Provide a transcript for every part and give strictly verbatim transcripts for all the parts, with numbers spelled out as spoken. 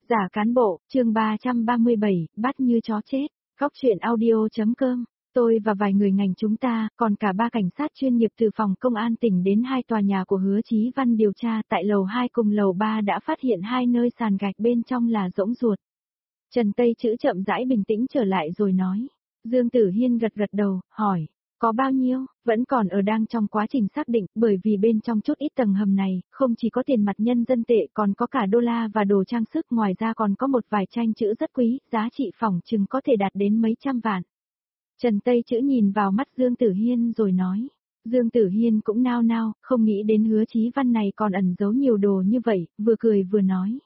Giả cán bộ, chương ba trăm ba mươi bảy, bắt như chó chết, góc truyện audio.com. Tôi và vài người ngành chúng ta, còn cả ba cảnh sát chuyên nghiệp từ phòng công an tỉnh đến hai tòa nhà của Hứa Chí Văn điều tra tại lầu hai cùng lầu ba đã phát hiện hai nơi sàn gạch bên trong là rỗng ruột. Trần Tây Chữ chậm rãi bình tĩnh trở lại rồi nói. Dương Tử Hiên gật gật đầu, hỏi. Có bao nhiêu, vẫn còn ở đang trong quá trình xác định, bởi vì bên trong chút ít tầng hầm này, không chỉ có tiền mặt nhân dân tệ còn có cả đô la và đồ trang sức, ngoài ra còn có một vài tranh chữ rất quý, giá trị phỏng chừng có thể đạt đến mấy trăm vạn. Trần Tây Chữ nhìn vào mắt Dương Tử Hiên rồi nói. Dương Tử Hiên cũng nao nao, không nghĩ đến Hứa Chí Văn này còn ẩn giấu nhiều đồ như vậy, vừa cười vừa nói.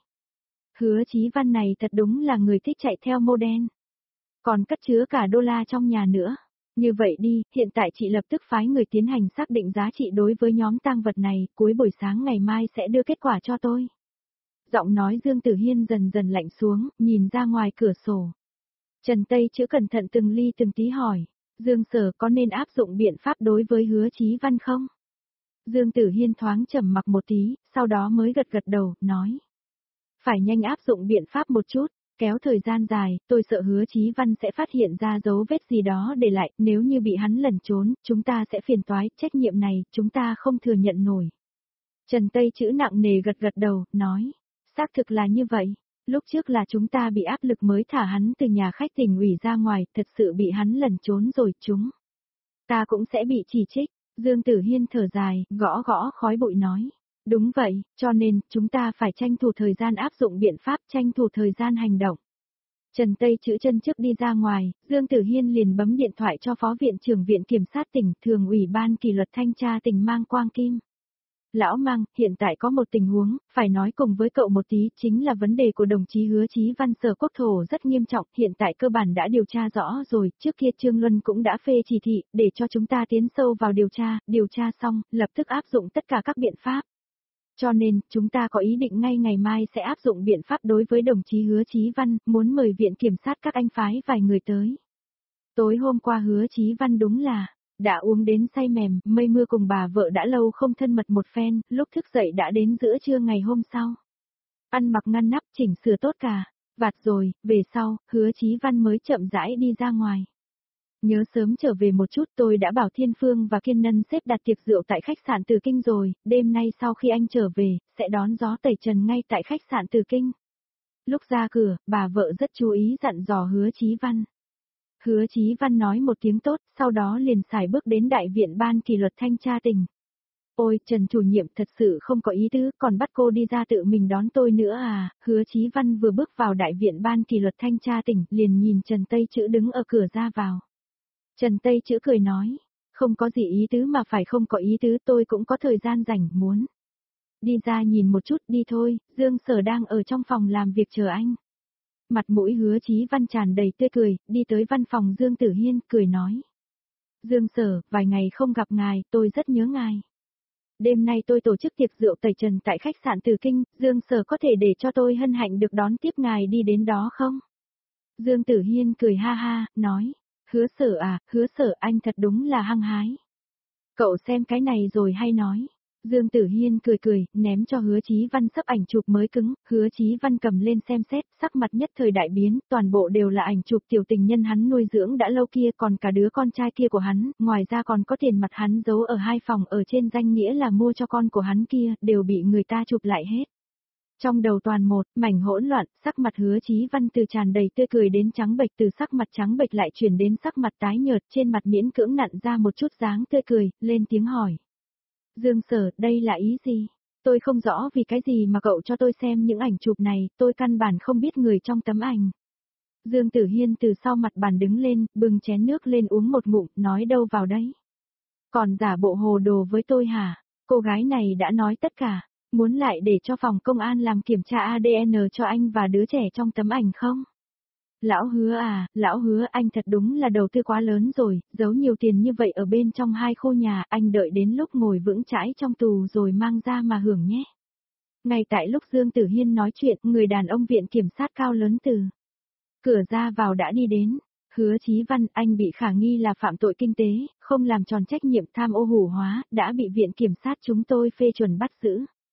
Hứa Chí Văn này thật đúng là người thích chạy theo mô đen. Còn cất chứa cả đô la trong nhà nữa. Như vậy đi, hiện tại chị lập tức phái người tiến hành xác định giá trị đối với nhóm tang vật này, cuối buổi sáng ngày mai sẽ đưa kết quả cho tôi. Giọng nói Dương Tử Hiên dần dần lạnh xuống, nhìn ra ngoài cửa sổ. Trần Tây Chữ cẩn thận từng ly từng tí hỏi, Dương Sở có nên áp dụng biện pháp đối với Hứa Chí Văn không? Dương Tử Hiên thoáng trầm mặc một tí, sau đó mới gật gật đầu, nói. Phải nhanh áp dụng biện pháp một chút. Kéo thời gian dài, tôi sợ Hứa Chí Văn sẽ phát hiện ra dấu vết gì đó để lại, nếu như bị hắn lẩn trốn, chúng ta sẽ phiền toái, trách nhiệm này, chúng ta không thừa nhận nổi. Trần Tây Chữ nặng nề gật gật đầu, nói, xác thực là như vậy, lúc trước là chúng ta bị áp lực mới thả hắn từ nhà khách tỉnh ủy ra ngoài, thật sự bị hắn lẩn trốn rồi chúng. Ta cũng sẽ bị chỉ trích, Dương Tử Hiên thở dài, gõ gõ khói bụi nói. Đúng vậy, cho nên, chúng ta phải tranh thủ thời gian áp dụng biện pháp, tranh thủ thời gian hành động. Trần Tây Chữ chân trước đi ra ngoài, Dương Tử Hiên liền bấm điện thoại cho Phó Viện trưởng Viện Kiểm sát tỉnh, Thường ủy ban kỷ luật thanh tra tỉnh Mang Quang Kim. Lão Mang, hiện tại có một tình huống, phải nói cùng với cậu một tí, chính là vấn đề của đồng chí Hứa Chí Văn Sở Quốc Thổ rất nghiêm trọng, hiện tại cơ bản đã điều tra rõ rồi, trước kia Trương Luân cũng đã phê chỉ thị, để cho chúng ta tiến sâu vào điều tra, điều tra xong, lập tức áp dụng tất cả các biện pháp. Cho nên, chúng ta có ý định ngay ngày mai sẽ áp dụng biện pháp đối với đồng chí Hứa Chí Văn, muốn mời Viện Kiểm sát các anh phái vài người tới. Tối hôm qua Hứa Chí Văn đúng là, đã uống đến say mềm, mây mưa cùng bà vợ đã lâu không thân mật một phen, lúc thức dậy đã đến giữa trưa ngày hôm sau. Ăn mặc ngăn nắp chỉnh sửa tốt cả, vạt rồi, về sau, Hứa Chí Văn mới chậm rãi đi ra ngoài. Nhớ sớm trở về một chút, tôi đã bảo Thiên Phương và Kiên Nân xếp đặt tiệc rượu tại khách sạn Từ Kinh rồi, đêm nay sau khi anh trở về, sẽ đón gió tẩy trần ngay tại khách sạn Từ Kinh. Lúc ra cửa, bà vợ rất chú ý dặn dò Hứa Chí Văn. Hứa Chí Văn nói một tiếng tốt, sau đó liền xài bước đến đại viện ban kỷ luật thanh tra tỉnh. Ôi, Trần chủ nhiệm thật sự không có ý tứ, còn bắt cô đi ra tự mình đón tôi nữa à, Hứa Chí Văn vừa bước vào đại viện ban kỷ luật thanh tra tỉnh, liền nhìn Trần Tây Chữ đứng ở cửa ra vào. Trần Tây Chữ cười nói, không có gì ý tứ mà phải không có ý tứ, tôi cũng có thời gian rảnh muốn. Đi ra nhìn một chút đi thôi, Dương Sở đang ở trong phòng làm việc chờ anh. Mặt mũi Hứa Chí Văn tràn đầy tươi cười, đi tới văn phòng Dương Tử Hiên, cười nói. Dương Sở, vài ngày không gặp ngài, tôi rất nhớ ngài. Đêm nay tôi tổ chức tiệc rượu tẩy trần tại khách sạn Từ Kinh, Dương Sở có thể để cho tôi hân hạnh được đón tiếp ngài đi đến đó không? Dương Tử Hiên cười ha ha, nói. Hứa Sở à, Hứa Sở anh thật đúng là hăng hái. Cậu xem cái này rồi hay nói. Dương Tử Hiên cười cười, ném cho Hứa Chí Văn sấp ảnh chụp mới cứng, Hứa Chí Văn cầm lên xem xét, sắc mặt nhất thời đại biến, toàn bộ đều là ảnh chụp tiểu tình nhân hắn nuôi dưỡng đã lâu kia, còn cả đứa con trai kia của hắn, ngoài ra còn có tiền mặt hắn giấu ở hai phòng ở trên danh nghĩa là mua cho con của hắn kia, đều bị người ta chụp lại hết. Trong đầu toàn một, mảnh hỗn loạn, sắc mặt Hứa Chí Văn từ tràn đầy tươi cười đến trắng bệch, từ sắc mặt trắng bệch lại chuyển đến sắc mặt tái nhợt, trên mặt miễn cưỡng nặn ra một chút dáng tươi cười, lên tiếng hỏi. Dương Sở, đây là ý gì? Tôi không rõ vì cái gì mà cậu cho tôi xem những ảnh chụp này, tôi căn bản không biết người trong tấm ảnh. Dương Tử Hiên từ sau mặt bàn đứng lên, bưng chén nước lên uống một ngụm, nói đâu vào đấy. Còn giả bộ hồ đồ với tôi hả? Cô gái này đã nói tất cả. Muốn lại để cho phòng công an làm kiểm tra a đê en cho anh và đứa trẻ trong tấm ảnh không? Lão Hứa à, lão Hứa anh thật đúng là đầu tư quá lớn rồi, giấu nhiều tiền như vậy ở bên trong hai khu nhà, anh đợi đến lúc ngồi vững chãi trong tù rồi mang ra mà hưởng nhé. Ngay tại lúc Dương Tử Hiên nói chuyện, người đàn ông viện kiểm sát cao lớn từ cửa ra vào đã đi đến. Hứa Chí Văn, anh bị khả nghi là phạm tội kinh tế, không làm tròn trách nhiệm tham ô hủ hóa, đã bị viện kiểm sát chúng tôi phê chuẩn bắt giữ.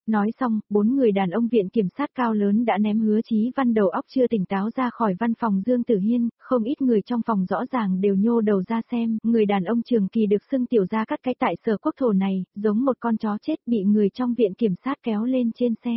Nói xong, bốn người đàn ông viện kiểm sát cao lớn đã ném Hứa Chí Văn đầu óc chưa tỉnh táo ra khỏi văn phòng Dương Tử Hiên, không ít người trong phòng rõ ràng đều nhô đầu ra xem, người đàn ông Trường Kỳ được xưng tiểu gia cắt cái tại Sở Quốc thổ này, giống một con chó chết bị người trong viện kiểm sát kéo lên trên xe.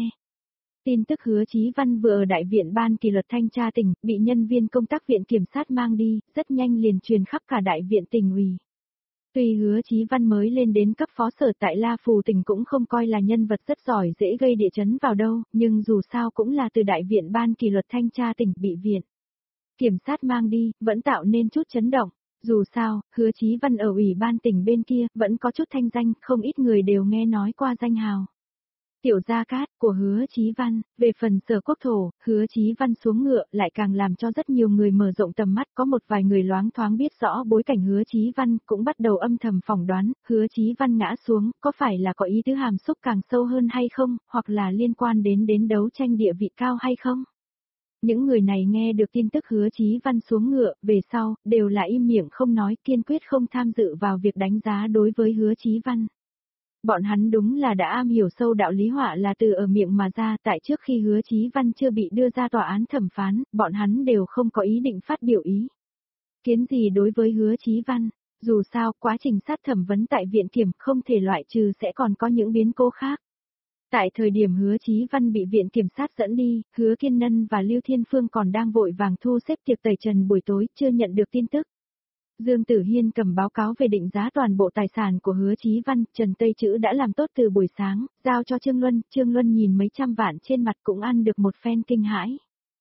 Tin tức Hứa Chí Văn vừa ở đại viện ban kỷ luật thanh tra tỉnh, bị nhân viên công tác viện kiểm sát mang đi, rất nhanh liền truyền khắp cả đại viện tỉnh ủy. Tuy Hứa Chí Văn mới lên đến cấp phó sở tại La Phù tỉnh cũng không coi là nhân vật rất giỏi dễ gây địa chấn vào đâu, nhưng dù sao cũng là từ đại viện ban kỷ luật thanh tra tỉnh bị viện kiểm sát mang đi, vẫn tạo nên chút chấn động. Dù sao, Hứa Chí Văn ở ủy ban tỉnh bên kia vẫn có chút thanh danh, không ít người đều nghe nói qua danh hào. Tiểu gia cát của Hứa Chí Văn, về phần Sở Quốc thổ, Hứa Chí Văn xuống ngựa lại càng làm cho rất nhiều người mở rộng tầm mắt, có một vài người loáng thoáng biết rõ bối cảnh Hứa Chí Văn, cũng bắt đầu âm thầm phỏng đoán, Hứa Chí Văn ngã xuống, có phải là có ý tứ hàm xúc càng sâu hơn hay không, hoặc là liên quan đến đến đấu tranh địa vị cao hay không? Những người này nghe được tin tức Hứa Chí Văn xuống ngựa, về sau, đều là im miệng không nói, kiên quyết không tham dự vào việc đánh giá đối với Hứa Chí Văn. Bọn hắn đúng là đã am hiểu sâu đạo lý họa là từ ở miệng mà ra, tại trước khi Hứa Chí Văn chưa bị đưa ra tòa án thẩm phán, bọn hắn đều không có ý định phát biểu ý kiến gì đối với Hứa Chí Văn. Dù sao, quá trình sát thẩm vấn tại viện kiểm không thể loại trừ sẽ còn có những biến cố khác. Tại thời điểm Hứa Chí Văn bị viện kiểm sát dẫn đi, Hứa Kiên Nân và Lưu Thiên Phương còn đang vội vàng thu xếp tiệc tẩy trần buổi tối, chưa nhận được tin tức. Dương Tử Hiên cầm báo cáo về định giá toàn bộ tài sản của Hứa Chí Văn, Trần Tây Chữ đã làm tốt từ buổi sáng, giao cho Trương Luân, Trương Luân nhìn mấy trăm vạn trên mặt cũng ăn được một phen kinh hãi.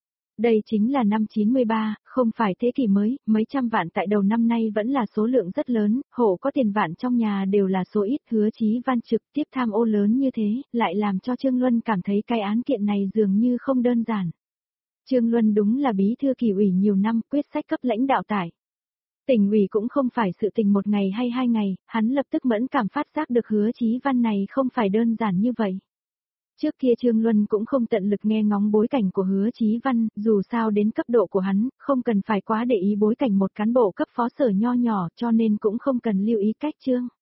Đây chính là năm chín mươi ba, không phải thế kỷ mới, mấy trăm vạn tại đầu năm nay vẫn là số lượng rất lớn, hộ có tiền vạn trong nhà đều là số ít. Hứa Chí Văn trực tiếp tham ô lớn như thế, lại làm cho Trương Luân cảm thấy cái án kiện này dường như không đơn giản. Trương Luân đúng là bí thư kỷ ủy nhiều năm, quyết sách cấp lãnh đạo tại tỉnh ủy cũng không phải sự tình một ngày hay hai ngày, hắn lập tức mẫn cảm phát giác được Hứa Chí Văn này không phải đơn giản như vậy. Trước kia Trương Luân cũng không tận lực nghe ngóng bối cảnh của Hứa Chí Văn, dù sao đến cấp độ của hắn, không cần phải quá để ý bối cảnh một cán bộ cấp phó sở nho nhỏ cho nên cũng không cần lưu ý cách Trương